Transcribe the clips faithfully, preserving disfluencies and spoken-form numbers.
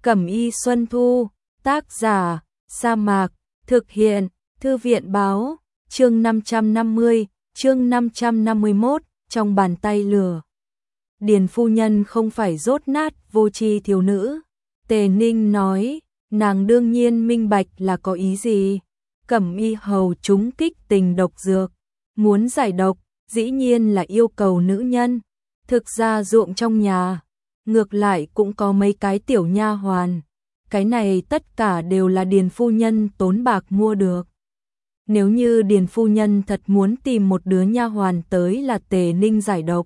Cẩm y Xuân Thu, tác giả, Sa Mạc, thực hiện, Thư viện báo, chương năm trăm năm mươi, chương năm trăm năm mươi mốt, trong bàn tay lửa. Điền phu nhân không phải dốt nát, vô tri thiếu nữ. Tề Ninh nói, nàng đương nhiên minh bạch là có ý gì. Cẩm y hầu trúng kích tình độc dược, muốn giải độc, dĩ nhiên là yêu cầu nữ nhân. Thực ra ruộng trong nhà, ngược lại cũng có mấy cái tiểu nha hoàn. Cái này tất cả đều là Điền phu nhân tốn bạc mua được. Nếu như Điền phu nhân thật muốn tìm một đứa nha hoàn tới là Tề Ninh giải độc,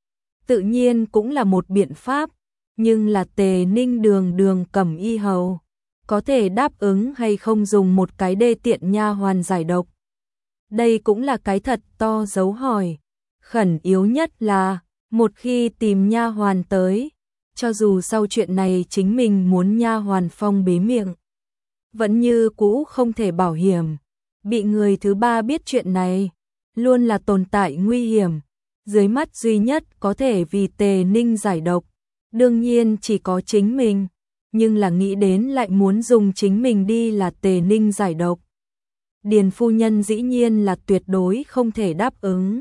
tự nhiên cũng là một biện pháp, nhưng là Tề Ninh đường đường Cẩm y hầu, có thể đáp ứng hay không dùng một cái đê tiện nha hoàn giải độc. Đây cũng là cái thật to dấu hỏi. Khẩn yếu nhất là, một khi tìm nha hoàn tới, cho dù sau chuyện này chính mình muốn nha hoàn phong bế miệng, vẫn như cũ không thể bảo hiểm. Bị người thứ ba biết chuyện này, luôn là tồn tại nguy hiểm. Dưới mắt duy nhất có thể vì Tề Ninh giải độc, đương nhiên chỉ có chính mình, nhưng là nghĩ đến lại muốn dùng chính mình đi là Tề Ninh giải độc. Điền phu nhân dĩ nhiên là tuyệt đối không thể đáp ứng.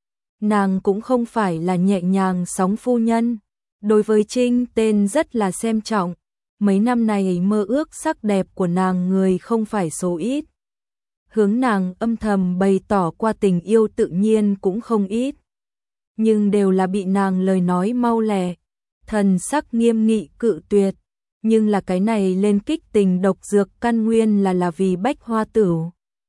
Nàng cũng không phải là nhẹ nhàng sóng phu nhân, đối với Trinh tên rất là xem trọng. Mấy năm này mơ ước sắc đẹp của nàng người không phải số ít, hướng nàng âm thầm bày tỏ qua tình yêu tự nhiên cũng không ít, nhưng đều là bị nàng lời nói mau lẹ, thần sắc nghiêm nghị cự tuyệt. Nhưng là cái này lên kích tình độc dược căn nguyên là là vì Bách Hoa Tửu,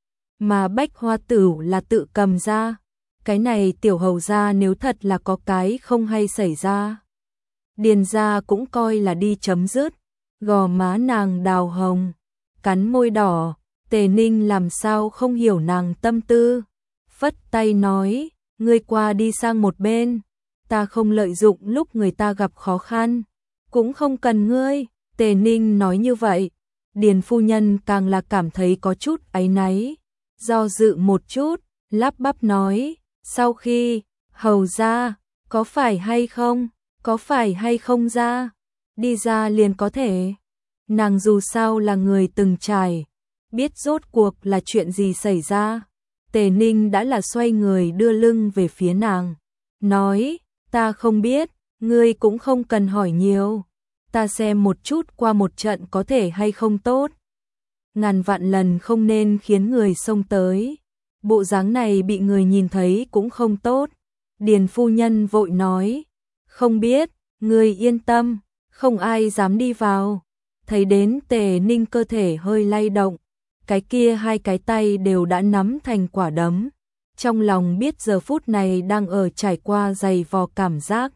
mà Bách Hoa Tửu là tự cầm ra. Cái này tiểu hầu gia nếu thật là có cái không hay xảy ra, Điền gia cũng coi là đi chấm dứt. Gò má nàng đào hồng, cắn môi đỏ. Tề Ninh làm sao không hiểu nàng tâm tư, phất tay nói, ngươi qua đi sang một bên, ta không lợi dụng lúc người ta gặp khó khăn, cũng không cần ngươi. Tề Ninh nói như vậy, Điền phu nhân càng là cảm thấy có chút áy náy, do dự một chút, lắp bắp nói, sau khi, hầu ra, có phải hay không, có phải hay không ra, đi ra liền có thể. Nàng dù sao là người từng trải, biết rốt cuộc là chuyện gì xảy ra. Tề Ninh đã là xoay người đưa lưng về phía nàng, nói, ta không biết, ngươi cũng không cần hỏi nhiều, ta xem một chút qua một trận có thể hay không tốt. Ngàn vạn lần không nên khiến người xông tới, bộ dáng này bị người nhìn thấy cũng không tốt. Điền phu nhân vội nói, không biết, ngươi yên tâm, không ai dám đi vào. Thấy đến Tề Ninh cơ thể hơi lay động, cái kia hai cái tay đều đã nắm thành quả đấm, trong lòng biết giờ phút này đang ở trải qua dày vò cảm giác.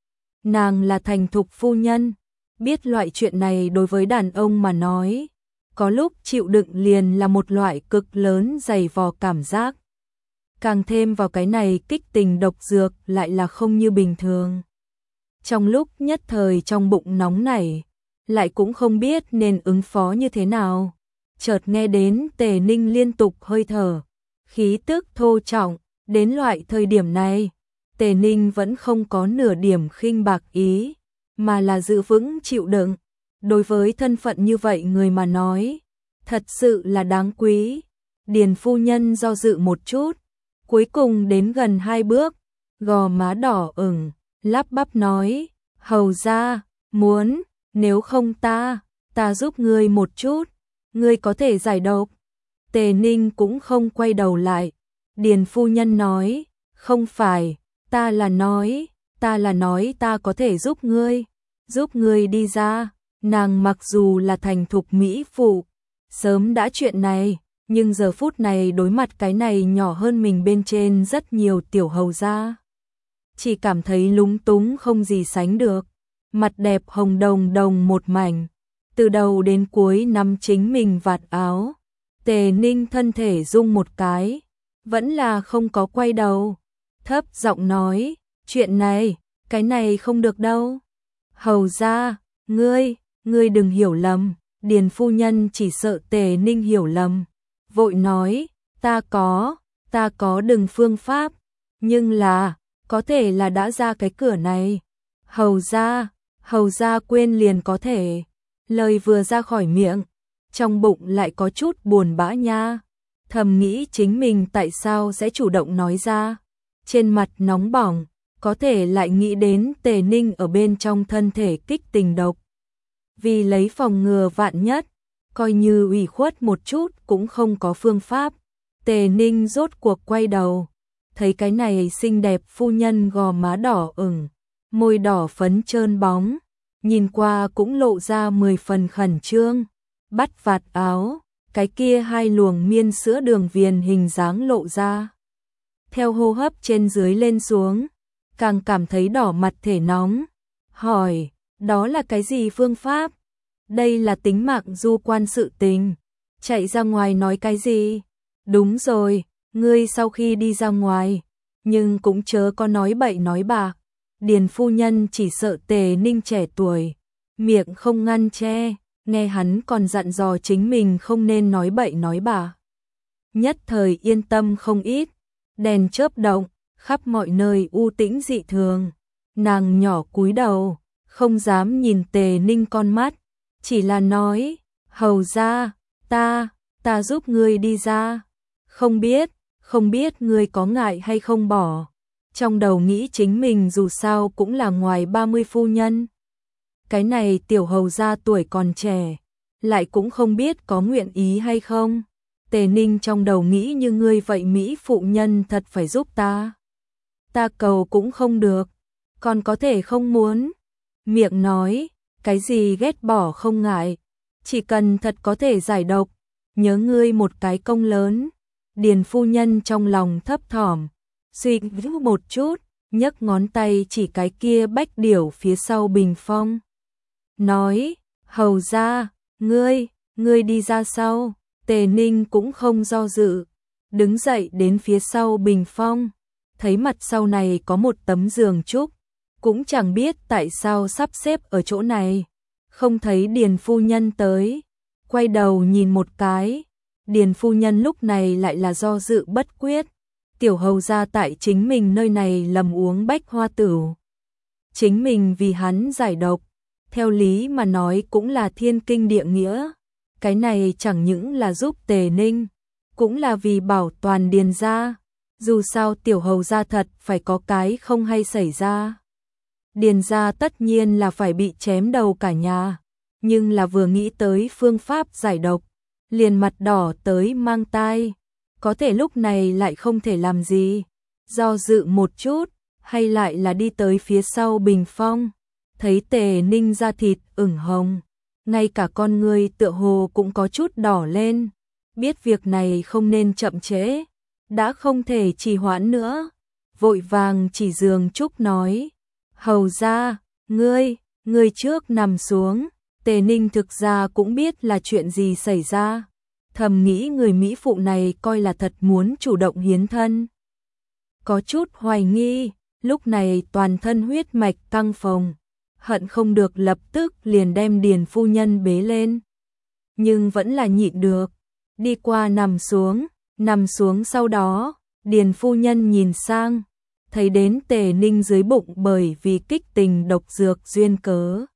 Nàng là thành thục phu nhân, biết loại chuyện này đối với đàn ông mà nói, có lúc chịu đựng liền là một loại cực lớn dày vò cảm giác. Càng thêm vào cái này kích tình độc dược lại là không như bình thường. Trong lúc nhất thời trong bụng nóng nảy, lại cũng không biết nên ứng phó như thế nào. Chợt nghe đến Tề Ninh liên tục hơi thở, khí tức thô trọng. Đến loại thời điểm này, Tề Ninh vẫn không có nửa điểm khinh bạc ý, mà là giữ vững chịu đựng. Đối với thân phận như vậy người mà nói, thật sự là đáng quý. Điền phu nhân do dự một chút, cuối cùng đến gần hai bước, gò má đỏ ửng, lắp bắp nói, hầu ra, muốn, nếu không ta, ta giúp ngươi một chút, ngươi có thể giải độc. Tề Ninh cũng không quay đầu lại. Điền phu nhân nói, không phải, ta là nói, ta là nói ta có thể giúp ngươi, giúp ngươi đi ra. Nàng mặc dù là thành thục mỹ phụ, sớm đã chuyện này, nhưng giờ phút này đối mặt cái này nhỏ hơn mình bên trên rất nhiều tiểu hầu gia, chỉ cảm thấy lúng túng không gì sánh được. Mặt đẹp hồng đồng đồng một mảnh, từ đầu đến cuối nắm chính mình vạt áo. Tề Ninh thân thể rung một cái, vẫn là không có quay đầu, thấp giọng nói, chuyện này, cái này không được đâu. Hầu ra, ngươi, ngươi đừng hiểu lầm. Điền phu nhân chỉ sợ Tề Ninh hiểu lầm, vội nói, ta có, ta có đừng phương pháp, nhưng là, có thể là đã ra cái cửa này. Hầu ra, hầu ra quên liền có thể. Lời vừa ra khỏi miệng, trong bụng lại có chút buồn bã nha. Thầm nghĩ chính mình tại sao sẽ chủ động nói ra. Trên mặt nóng bỏng, có thể lại nghĩ đến Tề Ninh ở bên trong thân thể kích tình độc. Vì lấy phòng ngừa vạn nhất, coi như ủy khuất một chút cũng không có phương pháp. Tề Ninh rốt cuộc quay đầu, thấy cái này xinh đẹp phu nhân gò má đỏ ửng, môi đỏ phấn trơn bóng, nhìn qua cũng lộ ra mười phần khẩn trương. Bắt vạt áo, cái kia hai luồng miên sữa đường viền hình dáng lộ ra. Theo hô hấp trên dưới lên xuống, càng cảm thấy đỏ mặt thể nóng. Hỏi, đó là cái gì phương pháp? Đây là tính mạng du quan sự tình. Chạy ra ngoài nói cái gì? Đúng rồi, ngươi sau khi đi ra ngoài, nhưng cũng chớ có nói bậy nói bạc. Điền phu nhân chỉ sợ Tề Ninh trẻ tuổi, miệng không ngăn che, nghe hắn còn dặn dò chính mình không nên nói bậy nói bạc. Nhất thời yên tâm không ít, đèn chớp động, khắp mọi nơi u tĩnh dị thường. Nàng nhỏ cúi đầu, không dám nhìn Tề Ninh con mắt, chỉ là nói, hầu ra, ta, ta giúp ngươi đi ra. Không biết, không biết ngươi có ngại hay không bỏ. Trong đầu nghĩ chính mình dù sao cũng là ngoài ba mươi phu nhân. Cái này tiểu hầu ra tuổi còn trẻ, lại cũng không biết có nguyện ý hay không. Tề Ninh trong đầu nghĩ như ngươi vậy Mỹ phụ nhân thật phải giúp ta. Ta cầu cũng không được, còn có thể không muốn. Miệng nói, cái gì ghét bỏ không ngại, chỉ cần thật có thể giải độc, nhớ ngươi một cái công lớn. Điền phu nhân trong lòng thấp thỏm, suy nghĩ một chút, nhấc ngón tay chỉ cái kia bách điểu phía sau bình phong. Nói, hầu ra, ngươi, ngươi đi ra sau. Tề Ninh cũng không do dự, đứng dậy đến phía sau bình phong, thấy mặt sau này có một tấm giường trúc, cũng chẳng biết tại sao sắp xếp ở chỗ này, không thấy Điền phu nhân tới, quay đầu nhìn một cái, Điền phu nhân lúc này lại là do dự bất quyết, tiểu hầu ra tại chính mình nơi này lầm uống bách hoa tửu, chính mình vì hắn giải độc, theo lý mà nói cũng là thiên kinh địa nghĩa. Cái này chẳng những là giúp Tề Ninh, cũng là vì bảo toàn Điền gia. Dù sao tiểu hầu gia thật phải có cái không hay xảy ra. Điền gia tất nhiên là phải bị chém đầu cả nhà. Nhưng là vừa nghĩ tới phương pháp giải độc, liền mặt đỏ tới mang tai. Có thể lúc này lại không thể làm gì. Do dự một chút, hay lại là đi tới phía sau bình phong. Thấy Tề Ninh da thịt ửng hồng. Ngay cả con người tựa hồ cũng có chút đỏ lên, biết việc này không nên chậm trễ, đã không thể trì hoãn nữa, vội vàng chỉ giường trúc nói, hầu ra, ngươi, ngươi trước nằm xuống. Tề Ninh thực ra cũng biết là chuyện gì xảy ra, thầm nghĩ người Mỹ phụ này coi là thật muốn chủ động hiến thân. Có chút hoài nghi, lúc này toàn thân huyết mạch căng phồng, hận không được lập tức liền đem Điền phu nhân bế lên. Nhưng vẫn là nhịn được, đi qua nằm xuống, nằm xuống sau đó, Điền phu nhân nhìn sang, thấy đến Tề Ninh dưới bụng bởi vì kích tình độc dược duyên cớ.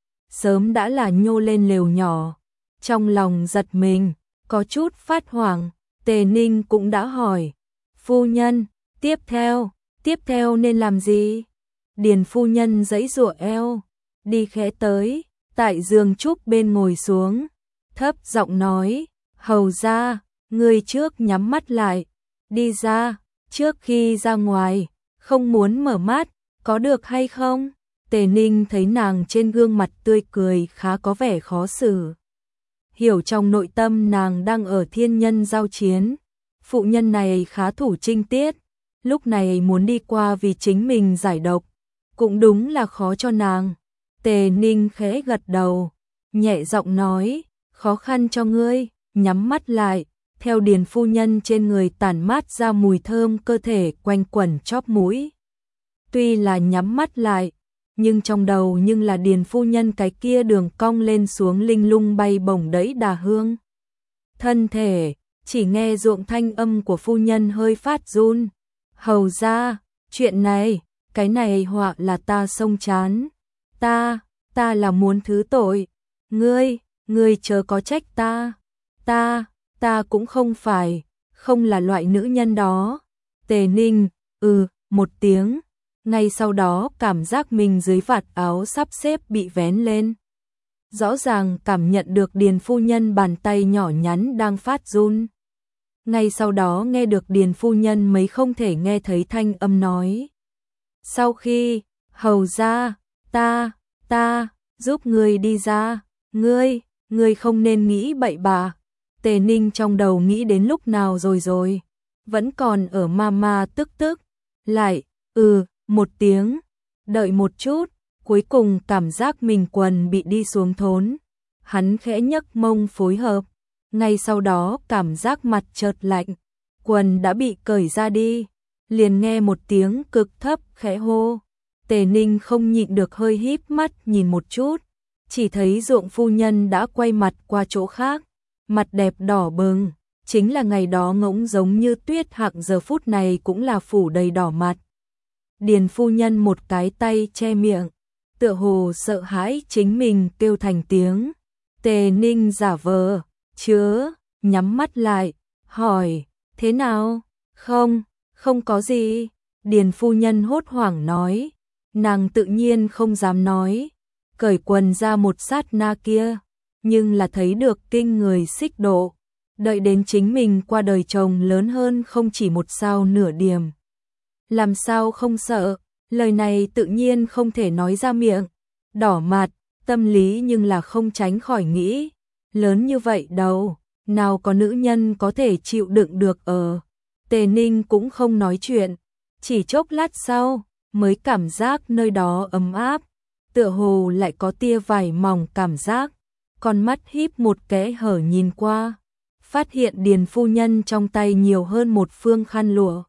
Sớm đã là nhô lên lều nhỏ, trong lòng giật mình, có chút phát hoảng, Tề Ninh cũng đã hỏi, phu nhân, tiếp theo, tiếp theo nên làm gì? Điền phu nhân giãy giụa eo, đi khẽ tới, tại giường trúc bên ngồi xuống, thấp giọng nói, hầu ra, người trước nhắm mắt lại, đi ra, trước khi ra ngoài, không muốn mở mắt, có được hay không? Tề Ninh thấy nàng trên gương mặt tươi cười khá có vẻ khó xử. Hiểu trong nội tâm nàng đang ở thiên nhân giao chiến, phụ nhân này khá thủ trinh tiết, lúc này muốn đi qua vì chính mình giải độc, cũng đúng là khó cho nàng. Tề Ninh khẽ gật đầu, nhẹ giọng nói, khó khăn cho ngươi, nhắm mắt lại, theo Điền phu nhân trên người tản mát ra mùi thơm cơ thể quanh quẩn chóp mũi. Tuy là nhắm mắt lại, nhưng trong đầu nhưng là Điền phu nhân cái kia đường cong lên xuống linh lung bay bổng đẫy đà hương. Thân thể, chỉ nghe ruộng thanh âm của phu nhân hơi phát run. Hầu ra, chuyện này, cái này họa là ta xông chán. Ta, ta là muốn thứ tội. Ngươi, ngươi chớ có trách ta, ta, ta cũng không phải, không là loại nữ nhân đó. Tề Ninh, ừ, một tiếng, ngay sau đó cảm giác mình dưới vạt áo sắp xếp bị vén lên. Rõ ràng cảm nhận được Điền phu nhân bàn tay nhỏ nhắn đang phát run. Ngay sau đó nghe được Điền phu nhân mấy không thể nghe thấy thanh âm nói. Sau khi, hầu ra, ta, ta, giúp ngươi đi ra, ngươi, ngươi không nên nghĩ bậy bạ. Tề Ninh trong đầu nghĩ đến lúc nào rồi rồi, vẫn còn ở ma ma tức tức, lại, ừ, một tiếng, đợi một chút, cuối cùng cảm giác mình quần bị đi xuống thốn. Hắn khẽ nhấc mông phối hợp, ngay sau đó cảm giác mặt chợt lạnh, quần đã bị cởi ra đi, liền nghe một tiếng cực thấp khẽ hô. Tề Ninh không nhịn được hơi híp mắt nhìn một chút, chỉ thấy Ruộng phu nhân đã quay mặt qua chỗ khác, mặt đẹp đỏ bừng, chính là ngày đó ngỗng giống như tuyết hạng giờ phút này cũng là phủ đầy đỏ mặt. Điền phu nhân một cái tay che miệng, tựa hồ sợ hãi chính mình kêu thành tiếng. Tề Ninh giả vờ, chứa, nhắm mắt lại, hỏi, thế nào? Không, không có gì. Điền phu nhân hốt hoảng nói, nàng tự nhiên không dám nói, cởi quần ra một sát na kia, nhưng là thấy được kinh người xích độ, đợi đến chính mình qua đời chồng lớn hơn không chỉ một sao nửa điểm. Làm sao không sợ, lời này tự nhiên không thể nói ra miệng, đỏ mặt, tâm lý nhưng là không tránh khỏi nghĩ, lớn như vậy đâu, nào có nữ nhân có thể chịu đựng được ở. Tề Ninh cũng không nói chuyện, chỉ chốc lát sau, mới cảm giác nơi đó ấm áp, tựa hồ lại có tia vải mỏng cảm giác, con mắt híp một kẽ hở nhìn qua, phát hiện Điền phu nhân trong tay nhiều hơn một phương khăn lụa.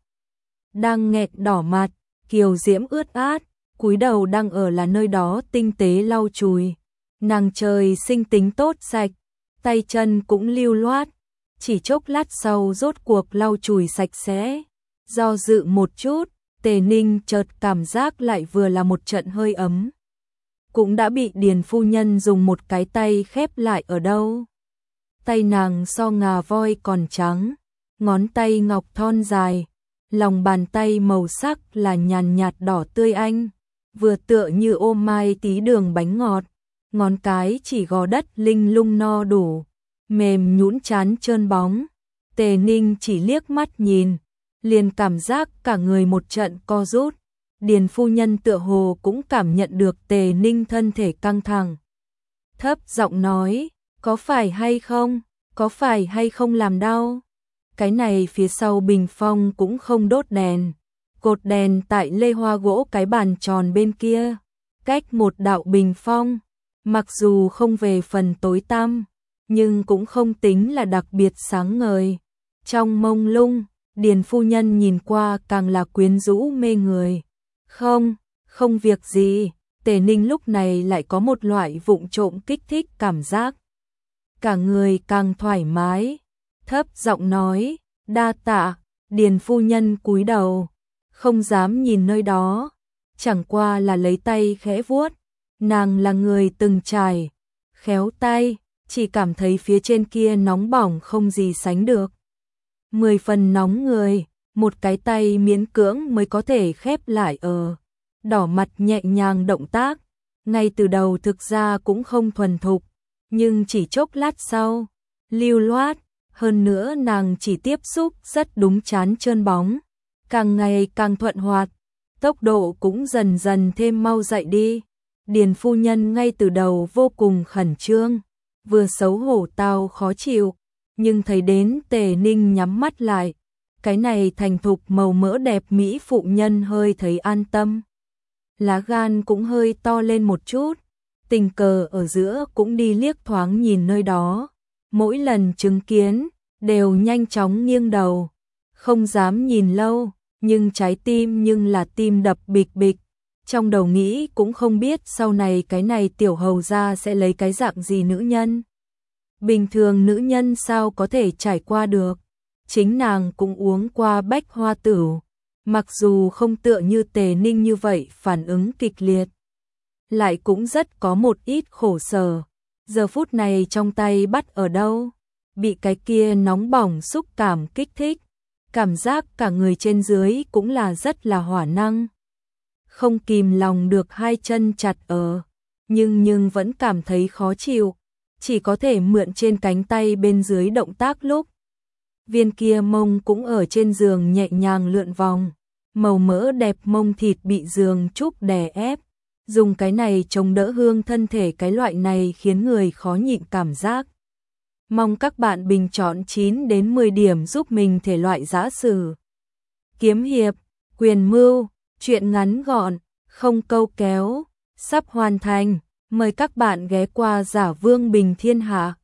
Đang nghẹt đỏ mặt, kiều diễm ướt át, cúi đầu đang ở là nơi đó tinh tế lau chùi. Nàng trời sinh tính tốt sạch, tay chân cũng lưu loát, chỉ chốc lát sau rốt cuộc lau chùi sạch sẽ. Do dự một chút, Tề Ninh chợt cảm giác lại vừa là một trận hơi ấm. Cũng đã bị Điền phu nhân dùng một cái tay khép lại ở đâu. Tay nàng so ngà voi còn trắng, ngón tay ngọc thon dài, lòng bàn tay màu sắc là nhàn nhạt đỏ tươi anh, vừa tựa như ô mai tí đường bánh ngọt, ngón cái chỉ gò đất linh lung no đủ, mềm nhũn chán trơn bóng. Tề Ninh chỉ liếc mắt nhìn, liền cảm giác cả người một trận co rút. Điền phu nhân tựa hồ cũng cảm nhận được Tề Ninh thân thể căng thẳng. Thấp giọng nói, có phải hay không, có phải hay không làm đau? Cái này phía sau bình phong cũng không đốt đèn, cột đèn tại lê hoa gỗ cái bàn tròn bên kia, cách một đạo bình phong, mặc dù không về phần tối tăm, nhưng cũng không tính là đặc biệt sáng ngời. Trong mông lung, Điền phu nhân nhìn qua càng là quyến rũ mê người. Không, không việc gì, Tề Ninh lúc này lại có một loại vụng trộm kích thích cảm giác. Cả người càng thoải mái, thấp giọng nói, đa tạ. Điền phu nhân cúi đầu, không dám nhìn nơi đó, chẳng qua là lấy tay khẽ vuốt. Nàng là người từng trải, khéo tay, chỉ cảm thấy phía trên kia nóng bỏng không gì sánh được. Mười phần nóng người, một cái tay miễn cưỡng mới có thể khép lại ở. Đỏ mặt nhẹ nhàng động tác, ngay từ đầu thực ra cũng không thuần thục, nhưng chỉ chốc lát sau, lưu loát, hơn nữa nàng chỉ tiếp xúc rất đúng chán trơn bóng, càng ngày càng thuận hoạt, tốc độ cũng dần dần thêm mau dậy đi. Điền phu nhân ngay từ đầu vô cùng khẩn trương, vừa xấu hổ tao khó chịu, nhưng thấy đến Tề Ninh nhắm mắt lại, cái này thành thục màu mỡ đẹp mỹ phụ nhân hơi thấy an tâm. Lá gan cũng hơi to lên một chút, tình cờ ở giữa cũng đi liếc thoáng nhìn nơi đó, mỗi lần chứng kiến, đều nhanh chóng nghiêng đầu, không dám nhìn lâu, nhưng trái tim nhưng là tim đập bịch bịch, trong đầu nghĩ cũng không biết sau này cái này tiểu hầu gia sẽ lấy cái dạng gì nữ nhân. Bình thường nữ nhân sao có thể trải qua được, chính nàng cũng uống qua bách hoa tửu, mặc dù không tựa như Tề Ninh như vậy phản ứng kịch liệt, lại cũng rất có một ít khổ sở. Giờ phút này trong tay bắt ở đâu? Bị cái kia nóng bỏng xúc cảm kích thích, cảm giác cả người trên dưới cũng là rất là hỏa năng. Không kìm lòng được hai chân chặt ở, nhưng nhưng vẫn cảm thấy khó chịu, chỉ có thể mượn trên cánh tay bên dưới động tác lúc. Viên kia mông cũng ở trên giường nhẹ nhàng lượn vòng, màu mỡ đẹp mông thịt bị giường trúc đè ép, dùng cái này chống đỡ hương thân thể, cái loại này khiến người khó nhịn cảm giác. Mong các bạn bình chọn chín đến mười điểm giúp mình thể loại giã sử, kiếm hiệp, quyền mưu, truyện ngắn gọn, không câu kéo, sắp hoàn thành. Mời các bạn ghé qua Giả Vương Bình Thiên Hạ.